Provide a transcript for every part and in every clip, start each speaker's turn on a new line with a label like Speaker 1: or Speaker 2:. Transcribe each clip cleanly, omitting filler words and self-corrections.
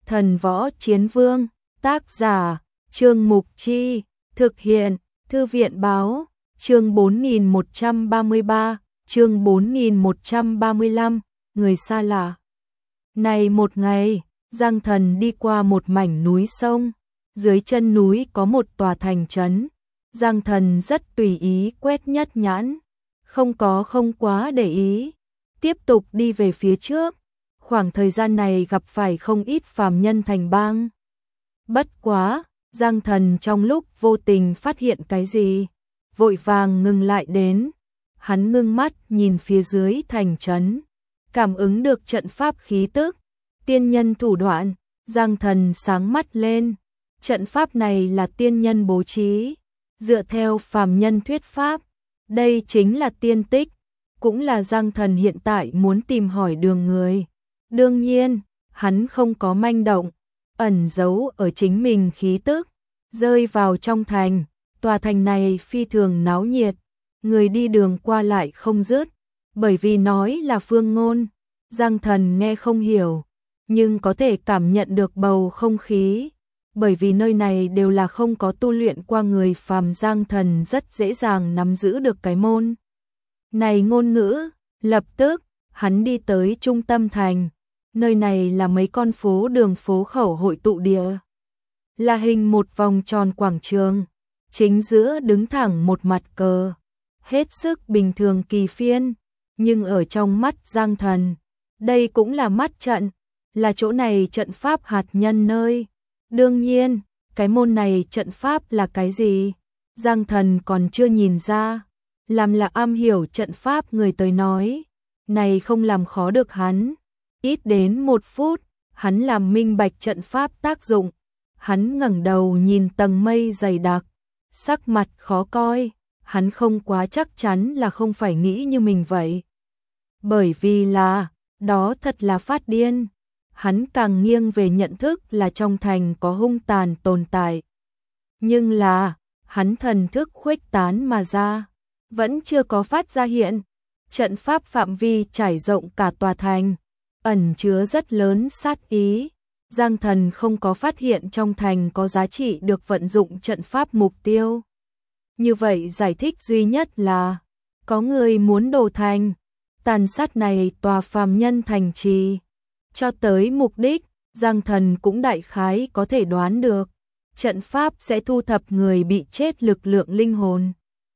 Speaker 1: Thần Võ Chiến Vương, tác giả, Trương Mục Chi, thực hiện, Thư viện Báo, chương 4133, chương 4135, người xa lạ. Này một ngày, Giang Thần đi qua một mảnh núi sông, dưới chân núi có một tòa thành trấn. Giang Thần rất tùy ý quét nhất nhãn, không quá để ý, tiếp tục đi về phía trước. Khoảng thời gian này gặp phải không ít phàm nhân thành bang. Bất quá, Giang Thần trong lúc vô tình phát hiện cái gì, vội vàng ngừng lại đến. Hắn ngưng mắt nhìn phía dưới thành trấn, cảm ứng được trận pháp khí tức, tiên nhân thủ đoạn. Giang Thần sáng mắt lên, trận pháp này là tiên nhân bố trí, dựa theo phàm nhân thuyết pháp, đây chính là tiên tích, cũng là Giang Thần hiện tại muốn tìm hỏi đường người. Đương nhiên, hắn không có manh động, ẩn giấu ở chính mình khí tức, rơi vào trong thành. Tòa thành này phi thường náo nhiệt, người đi đường qua lại không dứt, bởi vì nói là phương ngôn, Giang Thần nghe không hiểu, nhưng có thể cảm nhận được bầu không khí, bởi vì nơi này đều là không có tu luyện qua người phàm. Giang Thần rất dễ dàng nắm giữ được cái môn này ngôn ngữ. Lập tức, hắn đi tới trung tâm thành, nơi này là mấy con phố đường phố khẩu hội tụ địa, là hình một vòng tròn quảng trường, chính giữa đứng thẳng một mặt cờ, hết sức bình thường kỳ phiên, nhưng ở trong mắt Giang Thần, đây cũng là mắt trận, là chỗ này trận pháp hạt nhân nơi. Đương nhiên, cái môn này trận pháp là cái gì, Giang Thần còn chưa nhìn ra, làm là am hiểu trận pháp người tới nói, này không làm khó được hắn. Ít đến 1 phút, hắn làm minh bạch trận pháp tác dụng. Hắn ngẩng đầu nhìn tầng mây dày đặc, sắc mặt khó coi, hắn không quá chắc chắn là không phải nghĩ như mình vậy. Bởi vì là, đó thật là phát điên. Hắn càng nghiêng về nhận thức là trong thành có hung tàn tồn tại. Nhưng là, hắn thần thức khuếch tán mà ra, vẫn chưa có phát ra hiện. Trận pháp phạm vi trải rộng cả tòa thành, ẩn chứa rất lớn sát ý. Giang Thần không có phát hiện trong thành có giá trị được vận dụng trận pháp mục tiêu. Như vậy giải thích duy nhất là có người muốn đổ thành, tàn sát này tòa phàm nhân thành trì. Cho tới mục đích, Giang Thần cũng đại khái có thể đoán được, trận pháp sẽ thu thập người bị chết lực lượng linh hồn.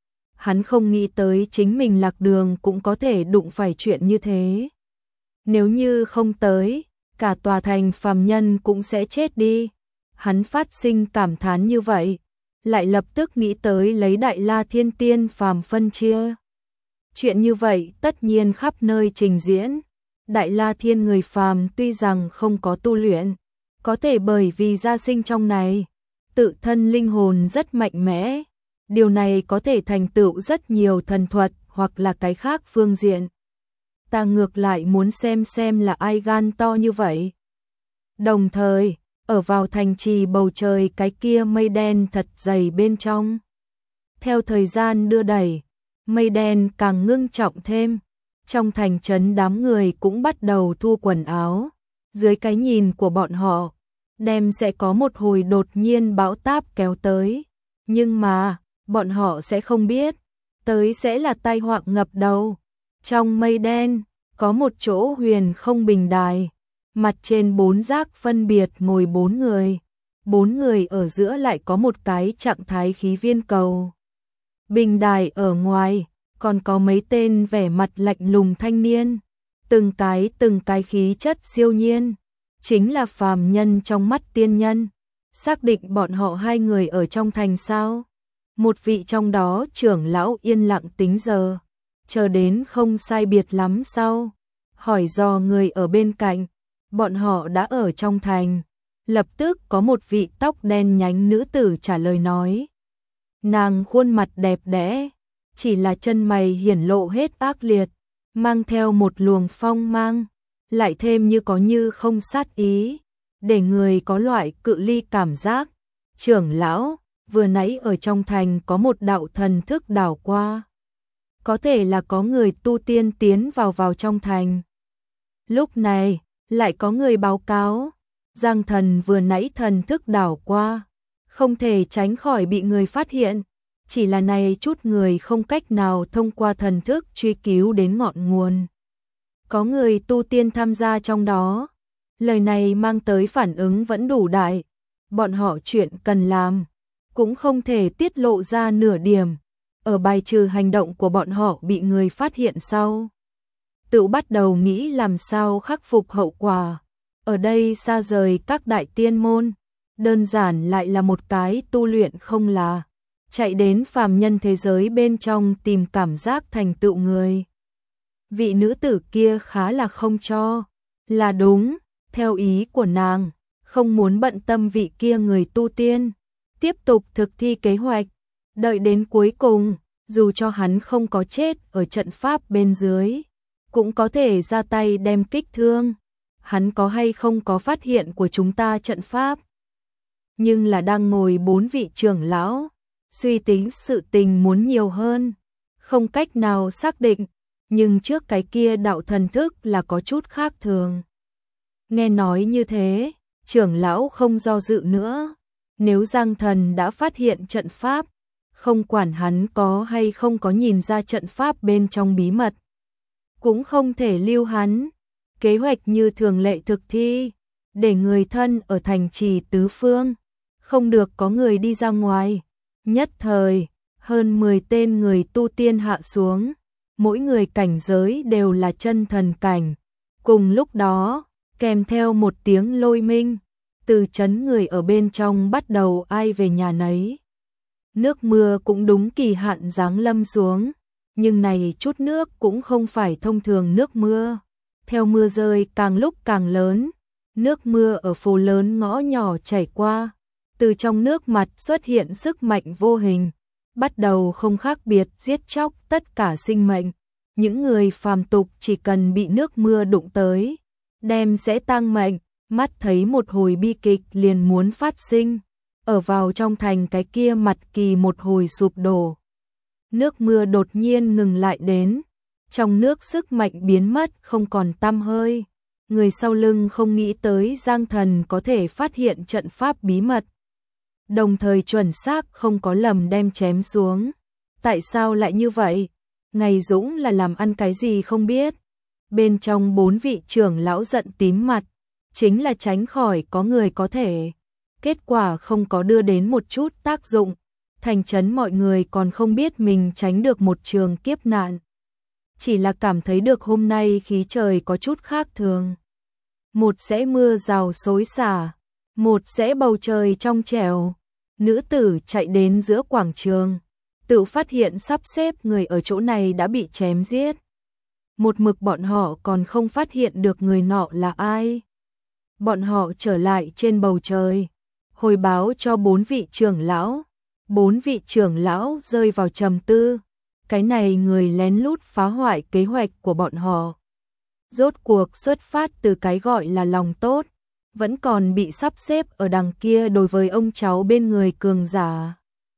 Speaker 1: Hắn không nghĩ tới chính mình lạc đường cũng có thể đụng phải chuyện như thế. Nếu như không tới, cả tòa thành phàm nhân cũng sẽ chết đi. Hắn phát sinh cảm thán như vậy, lại lập tức nghĩ tới lấy Đại La Thiên Tiên phàm phân chia. Chuyện như vậy tất nhiên khắp nơi trình diễn. Đại La Thiên người phàm tuy rằng không có tu luyện, có thể bởi vì gia sinh trong này, tự thân linh hồn rất mạnh mẽ. Điều này có thể thành tựu rất nhiều thần thuật hoặc là cái khác phương diện. Ta ngược lại muốn xem là ai gan to như vậy. Đồng thời, ở vào thành trì bầu trời cái kia mây đen thật dày bên trong. Theo thời gian đưa đẩy, mây đen càng ngưng trọng thêm. Trong thành trấn đám người cũng bắt đầu thu quần áo. Dưới cái nhìn của bọn họ, đem sẽ có một hồi đột nhiên bão táp kéo tới. Nhưng mà, bọn họ sẽ không biết, tới sẽ là tai họa ngập đầu. Trong mây đen, có một chỗ huyền không bình đài, mặt trên 4 giác phân biệt ngồi 4 người. 4 người ở giữa lại có một cái trạng thái khí viên cầu. Bình đài ở ngoài, còn có mấy tên vẻ mặt lạnh lùng thanh niên, từng cái khí chất siêu nhiên, chính là phàm nhân trong mắt tiên nhân. Xác định bọn họ 2 người ở trong thành sao? Một vị trong đó trưởng lão yên lặng tính giờ, chờ đến không sai biệt lắm sau, hỏi dò người ở bên cạnh, bọn họ đã ở trong thành. Lập tức có một vị tóc đen nhánh nữ tử trả lời nói. Nàng khuôn mặt đẹp đẽ, chỉ là chân mày hiển lộ hết ác liệt, mang theo một luồng phong mang, lại thêm như có như không sát ý, để người có loại cự ly cảm giác. Trưởng lão, vừa nãy ở trong thành có một đạo thần thức đảo qua. Có thể là có người tu tiên tiến vào trong thành. Lúc này, lại có người báo cáo, Giang Thần vừa nãy thần thức đảo qua, không thể tránh khỏi bị người phát hiện, chỉ là này chút người không cách nào thông qua thần thức truy cứu đến ngọn nguồn. Có người tu tiên tham gia trong đó, lời này mang tới phản ứng vẫn đủ đại, bọn họ chuyện cần làm, cũng không thể tiết lộ ra nửa điểm, ở bài trừ hành động của bọn họ bị người phát hiện sau. Tự bắt đầu nghĩ làm sao khắc phục hậu quả, ở đây xa rời các đại tiên môn, đơn giản lại là một cái tu luyện không là, chạy đến phàm nhân thế giới bên trong tìm cảm giác thành tựu người. Vị nữ tử kia khá là không cho, là đúng, theo ý của nàng, không muốn bận tâm vị kia người tu tiên, tiếp tục thực thi kế hoạch, đợi đến cuối cùng, dù cho hắn không có chết ở trận pháp bên dưới, cũng có thể ra tay đem kích thương, hắn có hay không có phát hiện của chúng ta trận pháp. Nhưng là đang ngồi 4 vị trưởng lão, suy tính sự tình muốn nhiều hơn, không cách nào xác định, nhưng trước cái kia đạo thần thức là có chút khác thường. Nghe nói như thế, trưởng lão không do dự nữa, nếu Giang Thần đã phát hiện trận pháp, không quản hắn có hay không có nhìn ra trận pháp bên trong bí mật, cũng không thể lưu hắn, kế hoạch như thường lệ thực thi, để người thân ở thành trì tứ phương, không được có người đi ra ngoài. Nhất thời, hơn 10 tên người tu tiên hạ xuống, mỗi người cảnh giới đều là chân thần cảnh. Cùng lúc đó, kèm theo một tiếng lôi minh, từ trấn người ở bên trong bắt đầu ai về nhà nấy. Nước mưa cũng đúng kỳ hạn giáng lâm xuống, nhưng này chút nước cũng không phải thông thường nước mưa. Theo mưa rơi càng lúc càng lớn, nước mưa ở phố lớn ngõ nhỏ chảy qua, từ trong nước mặt xuất hiện sức mạnh vô hình, bắt đầu không khác biệt giết chóc tất cả sinh mệnh. Những người phàm tục chỉ cần bị nước mưa đụng tới, đem sẽ tang mệnh, mắt thấy một hồi bi kịch liền muốn phát sinh, ở vào trong thành cái kia mặt kỳ một hồi sụp đổ. Nước mưa đột nhiên ngừng lại đến, trong nước sức mạnh biến mất không còn tăm hơi, người sau lưng không nghĩ tới Giang Thần có thể phát hiện trận pháp bí mật, đồng thời chuẩn xác không có lầm đem chém xuống. Tại sao lại như vậy? Ngày Dũng là làm ăn cái gì không biết. Bên trong 4 vị trưởng lão giận tím mặt, chính là tránh khỏi có người có thể. Kết quả không có đưa đến một chút tác dụng, thành trấn mọi người còn không biết mình tránh được một trường kiếp nạn. Chỉ là cảm thấy được hôm nay khí trời có chút khác thường. Một sẽ mưa rào xối xả, một sẽ bầu trời trong trẻo. Nữ tử chạy đến giữa quảng trường, tự phát hiện sắp xếp người ở chỗ này đã bị chém giết. Một mực bọn họ còn không phát hiện được người nọ là ai. Bọn họ trở lại trên bầu trời, hồi báo cho 4 vị trưởng lão. 4 vị trưởng lão rơi vào trầm tư. Cái này người lén lút phá hoại kế hoạch của bọn họ. Rốt cuộc xuất phát từ cái gọi là lòng tốt, vẫn còn bị sắp xếp ở đằng kia đối với ông cháu bên người cường giả.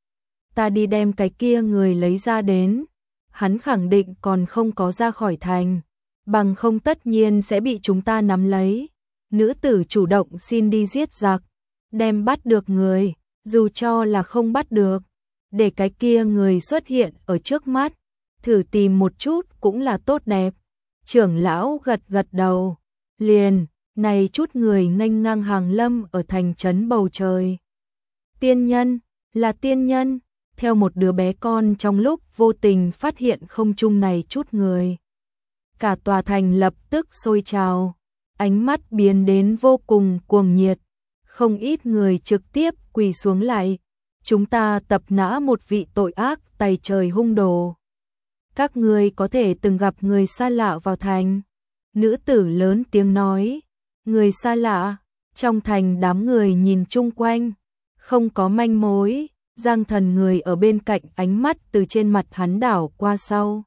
Speaker 1: Ta đi đem cái kia người lấy ra đến, hắn khẳng định còn không có ra khỏi thành, bằng không tất nhiên sẽ bị chúng ta nắm lấy. Nữ tử chủ động xin đi giết giặc, đem bắt được người, dù cho là không bắt được, để cái kia người xuất hiện ở trước mắt, thử tìm một chút cũng là tốt đẹp. Trưởng lão gật gật đầu, liền, này chút người nghênh ngang hàng lâm ở thành trấn bầu trời. Tiên nhân, là tiên nhân, theo một đứa bé con trong lúc vô tình phát hiện không trung này chút người. Cả tòa thành lập tức sôi trào, ánh mắt biến đến vô cùng cuồng nhiệt, không ít người trực tiếp quỳ xuống lại. Chúng ta tập nã một vị tội ác tày trời hung đồ. Các ngươi có thể từng gặp người xa lạ vào thành. Nữ tử lớn tiếng nói, người xa lạ, trong thành đám người nhìn chung quanh, không có manh mối. Giang Thần người ở bên cạnh ánh mắt từ trên mặt hắn đảo qua sau,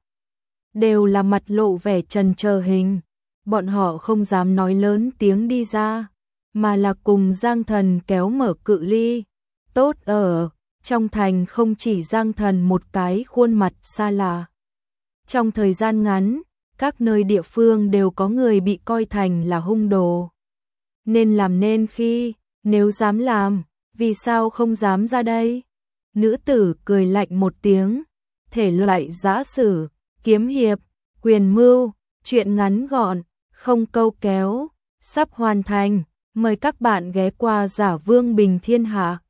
Speaker 1: đều là mặt lộ vẻ trần chờ hình. Bọn họ không dám nói lớn tiếng đi ra, mà là cùng Giang Thần kéo mở cự ly. Tốt ở, trong thành không chỉ Giang Thần một cái khuôn mặt xa lạ. Trong thời gian ngắn, các nơi địa phương đều có người bị coi thành là hung đồ. nên làm nên khi, nếu dám làm, vì sao không dám ra đây? Nữ tử cười lạnh một tiếng, thể loại giã sử, kiếm hiệp, quyền mưu, truyện ngắn gọn, không câu kéo, sắp hoàn thành, mời các bạn ghé qua Giả Vương Bình Thiên Hạ.